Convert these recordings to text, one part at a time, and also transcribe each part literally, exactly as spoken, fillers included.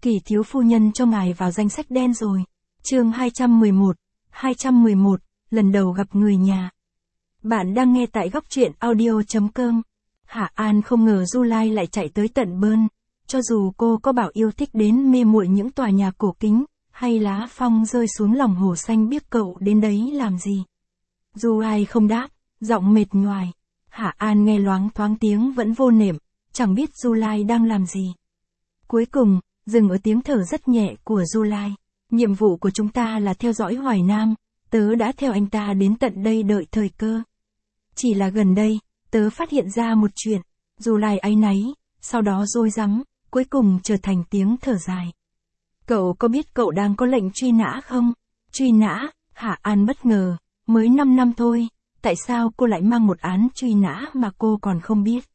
Kỳ thiếu phu nhân cho ngài vào danh sách đen rồi. Chương hai trăm mười một, hai trăm mười một, lần đầu gặp người nhà. Bạn đang nghe tại góc truyện audio chấm com. Hạ An không ngờ July lại chạy tới tận Bern, cho dù cô có bảo yêu thích đến mê muội những tòa nhà cổ kính, hay lá phong rơi xuống lòng hồ xanh biếc, cậu đến đấy làm gì? July không đáp, giọng mệt nhoài. Hạ An nghe loáng thoáng tiếng vẫn vô nệm, chẳng biết July đang làm gì. Cuối cùng, dừng ở tiếng thở rất nhẹ của July. Nhiệm vụ của chúng ta là theo dõi Hoài Nam, tớ đã theo anh ta đến tận đây đợi thời cơ. Chỉ là gần đây, tớ phát hiện ra một chuyện. July áy náy, sau đó rối rắm, cuối cùng trở thành tiếng thở dài. Cậu có biết cậu đang có lệnh truy nã không? Truy nã? Hạ An bất ngờ, mới năm năm thôi, tại sao cô lại mang một án truy nã mà cô còn không biết?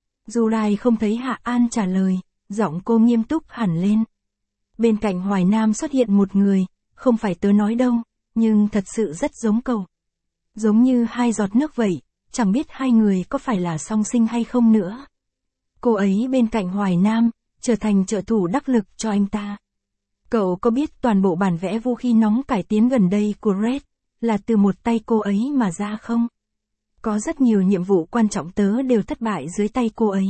July không thấy Hạ An trả lời, giọng cô nghiêm túc hẳn lên. Bên cạnh Hoài Nam xuất hiện một người, không phải tớ nói đâu, nhưng thật sự rất giống cậu. Giống như hai giọt nước vậy, chẳng biết hai người có phải là song sinh hay không nữa. Cô ấy bên cạnh Hoài Nam, trở thành trợ thủ đắc lực cho anh ta. Cậu có biết toàn bộ bản vẽ vũ khí nóng cải tiến gần đây của Red, là từ một tay cô ấy mà ra không? Có rất nhiều nhiệm vụ quan trọng tớ đều thất bại dưới tay cô ấy.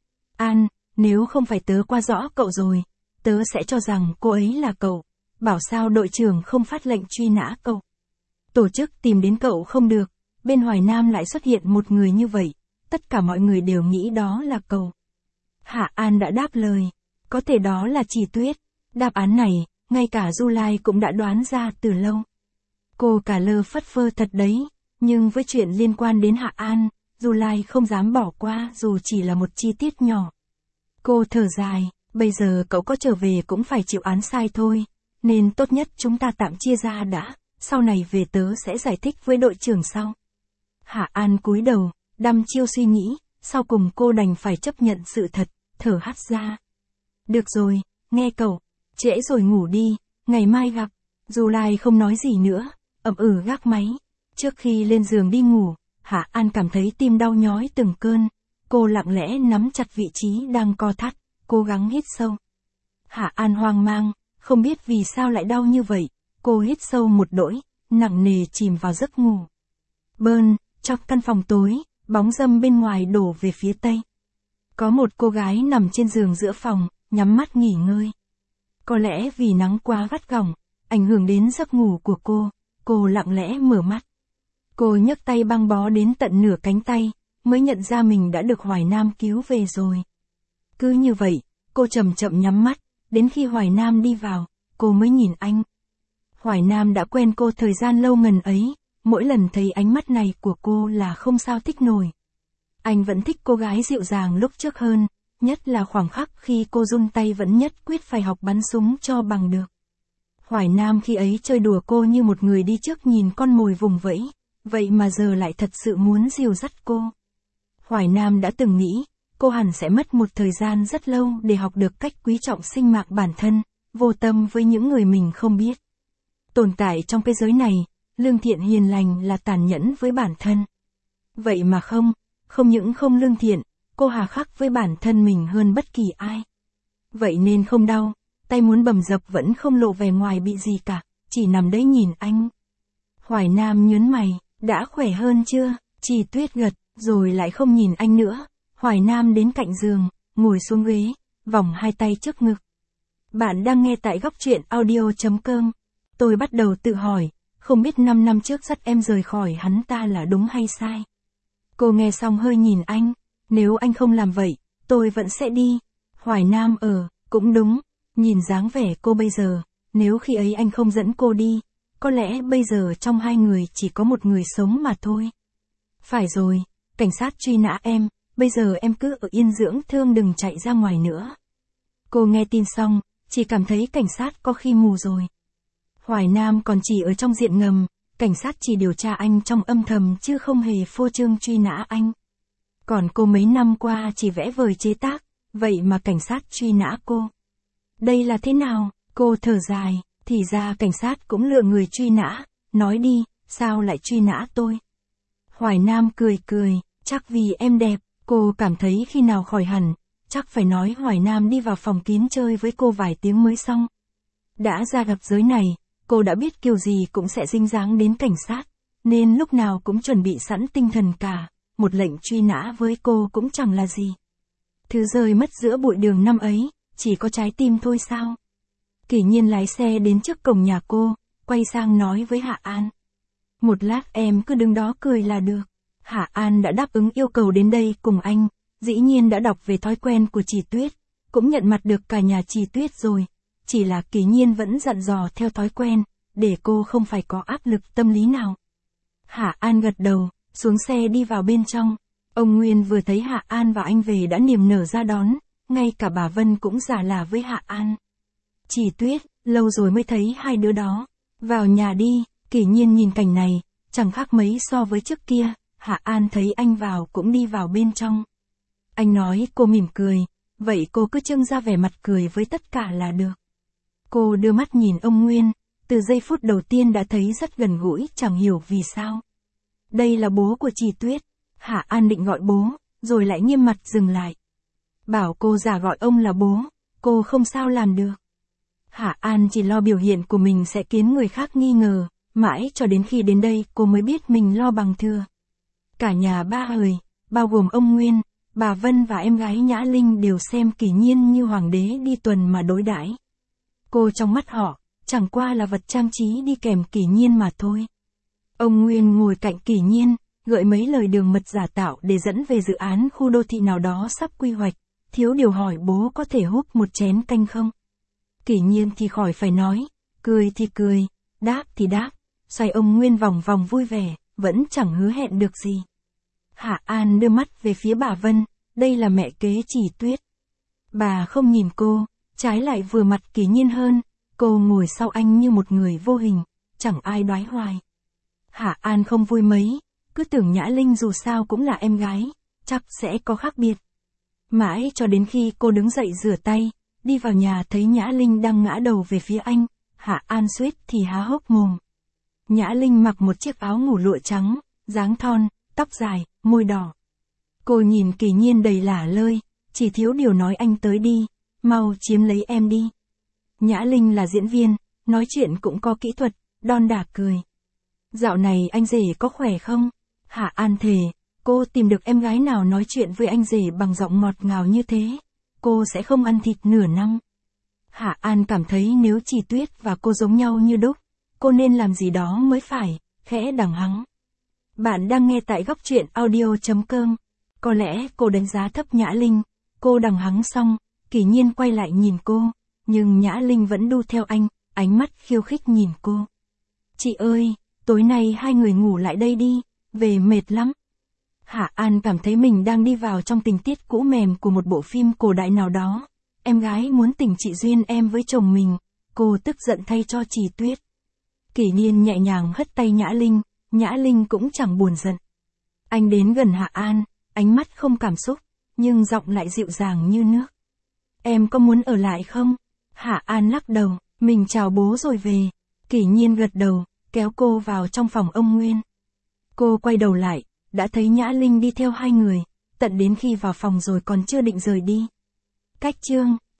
An, nếu không phải tớ qua rõ cậu rồi, tớ sẽ cho rằng cô ấy là cậu. Bảo sao đội trưởng không phát lệnh truy nã cậu. Tổ chức tìm đến cậu không được, bên Hoài Nam lại xuất hiện một người như vậy, tất cả mọi người đều nghĩ đó là cậu. Hạ An đã đáp lời, có thể đó là Chỉ Tuyết. Đáp án này, ngay cả July cũng đã đoán ra từ lâu. Cô cả lơ phất phơ thật đấy, nhưng với chuyện liên quan đến Hạ An, July không dám bỏ qua dù chỉ là một chi tiết nhỏ. Cô thở dài, bây giờ cậu có trở về cũng phải chịu án sai thôi, nên tốt nhất chúng ta tạm chia ra đã, sau này về tớ sẽ giải thích với đội trưởng sau. Hạ An cúi đầu, đăm chiêu suy nghĩ, sau cùng cô đành phải chấp nhận sự thật, thở hắt ra. Được rồi, nghe cậu, trễ rồi ngủ đi, ngày mai gặp. July không nói gì nữa, ậm ừ gác máy. Trước khi lên giường đi ngủ, Hạ An cảm thấy tim đau nhói từng cơn. Cô lặng lẽ nắm chặt vị trí đang co thắt, cố gắng hít sâu. Hạ An hoang mang, không biết vì sao lại đau như vậy. Cô hít sâu một đỗi, nặng nề chìm vào giấc ngủ. Bern, trong căn phòng tối, bóng râm bên ngoài đổ về phía tây. Có một cô gái nằm trên giường giữa phòng, nhắm mắt nghỉ ngơi. Có lẽ vì nắng quá gắt gỏng, ảnh hưởng đến giấc ngủ của cô, cô lặng lẽ mở mắt. Cô nhấc tay băng bó đến tận nửa cánh tay, mới nhận ra mình đã được Hoài Nam cứu về rồi. Cứ như vậy, cô chậm chậm nhắm mắt, đến khi Hoài Nam đi vào, cô mới nhìn anh. Hoài Nam đã quen cô thời gian lâu ngần ấy, mỗi lần thấy ánh mắt này của cô là không sao thích nổi. Anh vẫn thích cô gái dịu dàng lúc trước hơn, nhất là khoảng khắc khi cô run tay vẫn nhất quyết phải học bắn súng cho bằng được. Hoài Nam khi ấy chơi đùa cô như một người đi trước nhìn con mồi vùng vẫy, vậy mà giờ lại thật sự muốn dìu dắt cô. Hoài Nam đã từng nghĩ, cô hẳn sẽ mất một thời gian rất lâu để học được cách quý trọng sinh mạng bản thân, vô tâm với những người mình không biết. Tồn tại trong cái giới này, lương thiện hiền lành là tàn nhẫn với bản thân. Vậy mà không, không những không lương thiện, cô hà khắc với bản thân mình hơn bất kỳ ai. Vậy nên không đau, tay muốn bầm dập vẫn không lộ vẻ ngoài bị gì cả, chỉ nằm đấy nhìn anh. Hoài Nam nhớn mày, đã khỏe hơn chưa? Chỉ Tuyết gật, rồi lại không nhìn anh nữa. Hoài Nam đến cạnh giường, ngồi xuống ghế, vòng hai tay trước ngực. Bạn đang nghe tại góc truyện audio chấm com. Tôi bắt đầu tự hỏi, không biết năm năm trước dắt em rời khỏi hắn ta là đúng hay sai. Cô nghe xong hơi nhìn anh, nếu anh không làm vậy, tôi vẫn sẽ đi. Hoài Nam ờ, cũng đúng, nhìn dáng vẻ cô bây giờ, nếu khi ấy anh không dẫn cô đi, có lẽ bây giờ trong hai người chỉ có một người sống mà thôi. Phải rồi, cảnh sát truy nã em, bây giờ em cứ ở yên dưỡng thương đừng chạy ra ngoài nữa. Cô nghe tin xong, chỉ cảm thấy cảnh sát có khi mù rồi. Hoài Nam còn chỉ ở trong diện ngầm, cảnh sát chỉ điều tra anh trong âm thầm chứ không hề phô trương truy nã anh. Còn cô mấy năm qua chỉ vẽ vời chế tác, vậy mà cảnh sát truy nã cô. Đây là thế nào? Cô thở dài, thì ra cảnh sát cũng lựa người truy nã, nói đi, sao lại truy nã tôi? Hoài Nam cười cười, chắc vì em đẹp, cô cảm thấy khi nào khỏi hẳn, chắc phải nói Hoài Nam đi vào phòng kín chơi với cô vài tiếng mới xong. Đã ra gặp giới này, cô đã biết kiểu gì cũng sẽ dính dáng đến cảnh sát, nên lúc nào cũng chuẩn bị sẵn tinh thần cả, một lệnh truy nã với cô cũng chẳng là gì. Thứ rơi mất giữa bụi đường năm ấy, chỉ có trái tim thôi sao? Kỷ Nhiên lái xe đến trước cổng nhà cô, quay sang nói với Hạ An. Một lát em cứ đứng đó cười là được. Hạ An đã đáp ứng yêu cầu đến đây cùng anh, dĩ nhiên đã đọc về thói quen của chị Tuyết, cũng nhận mặt được cả nhà chị Tuyết rồi, chỉ là Kỷ Nhiên vẫn dặn dò theo thói quen, để cô không phải có áp lực tâm lý nào. Hạ An gật đầu, xuống xe đi vào bên trong. Ông Nguyên vừa thấy Hạ An và anh về đã niềm nở ra đón, ngay cả bà Vân cũng giả lả với Hạ An. Chị Tuyết, lâu rồi mới thấy hai đứa đó. Vào nhà đi. Kỷ Nhiên nhìn cảnh này, chẳng khác mấy so với trước kia. Hạ An thấy anh vào cũng đi vào bên trong. Anh nói cô mỉm cười, vậy cô cứ trưng ra vẻ mặt cười với tất cả là được. Cô đưa mắt nhìn ông Nguyên, từ giây phút đầu tiên đã thấy rất gần gũi, chẳng hiểu vì sao. Đây là bố của chị Tuyết. Hạ An định gọi bố, rồi lại nghiêm mặt dừng lại. Bảo cô giả gọi ông là bố, cô không sao làm được. Hạ An chỉ lo biểu hiện của mình sẽ khiến người khác nghi ngờ, mãi cho đến khi đến đây cô mới biết mình lo bằng thừa. Cả nhà ba người, bao gồm ông Nguyên, bà Vân và em gái Nhã Linh đều xem Kỷ Nhiên như hoàng đế đi tuần mà đối đãi. Cô trong mắt họ, chẳng qua là vật trang trí đi kèm Kỷ Nhiên mà thôi. Ông Nguyên ngồi cạnh Kỷ Nhiên, gợi mấy lời đường mật giả tạo để dẫn về dự án khu đô thị nào đó sắp quy hoạch, thiếu điều hỏi bố có thể hút một chén canh không. Kỷ Nhiên thì khỏi phải nói, cười thì cười, đáp thì đáp, xoay ông Nguyên vòng vòng vui vẻ, vẫn chẳng hứa hẹn được gì. Hạ An đưa mắt về phía bà Vân, đây là mẹ kế chị Tuyết. Bà không nhìn cô, trái lại vừa mặt Kỷ Nhiên hơn, cô ngồi sau anh như một người vô hình, chẳng ai đoái hoài. Hạ An không vui mấy, cứ tưởng Nhã Linh dù sao cũng là em gái, chắc sẽ có khác biệt. Mãi cho đến khi cô đứng dậy rửa tay, đi vào nhà thấy Nhã Linh đang ngã đầu về phía anh, Hạ An suýt thì há hốc mồm. Nhã Linh mặc một chiếc áo ngủ lụa trắng, dáng thon, tóc dài, môi đỏ. Cô nhìn Kỷ Nhiên đầy lả lơi, chỉ thiếu điều nói anh tới đi, mau chiếm lấy em đi. Nhã Linh là diễn viên, nói chuyện cũng có kỹ thuật, đon đả cười. Dạo này anh rể có khỏe không? Hạ An thề, cô tìm được em gái nào nói chuyện với anh rể bằng giọng ngọt ngào như thế, cô sẽ không ăn thịt nửa năm. Hạ An cảm thấy nếu chị Tuyết và cô giống nhau như đúc, cô nên làm gì đó mới phải, khẽ đằng hắng. Bạn đang nghe tại góc truyện audio chấm com. Có lẽ cô đánh giá thấp Nhã Linh, cô đằng hắng xong, Kỷ Nhiên quay lại nhìn cô, nhưng Nhã Linh vẫn đu theo anh, ánh mắt khiêu khích nhìn cô. Chị ơi, tối nay hai người ngủ lại đây đi, về mệt lắm. Hạ An cảm thấy mình đang đi vào trong tình tiết cũ mềm của một bộ phim cổ đại nào đó. Em gái muốn tình chị duyên em với chồng mình, cô tức giận thay cho chị Tuyết. Kỷ Nhiên nhẹ nhàng hất tay Nhã Linh, Nhã Linh cũng chẳng buồn giận. Anh đến gần Hạ An, ánh mắt không cảm xúc, nhưng giọng lại dịu dàng như nước. Em có muốn ở lại không? Hạ An lắc đầu, mình chào bố rồi về. Kỷ Nhiên gật đầu, kéo cô vào trong phòng ông Nguyên. Cô quay đầu lại, đã thấy Nhã Linh đi theo hai người, tận đến khi vào phòng rồi còn chưa định rời đi. Cách chương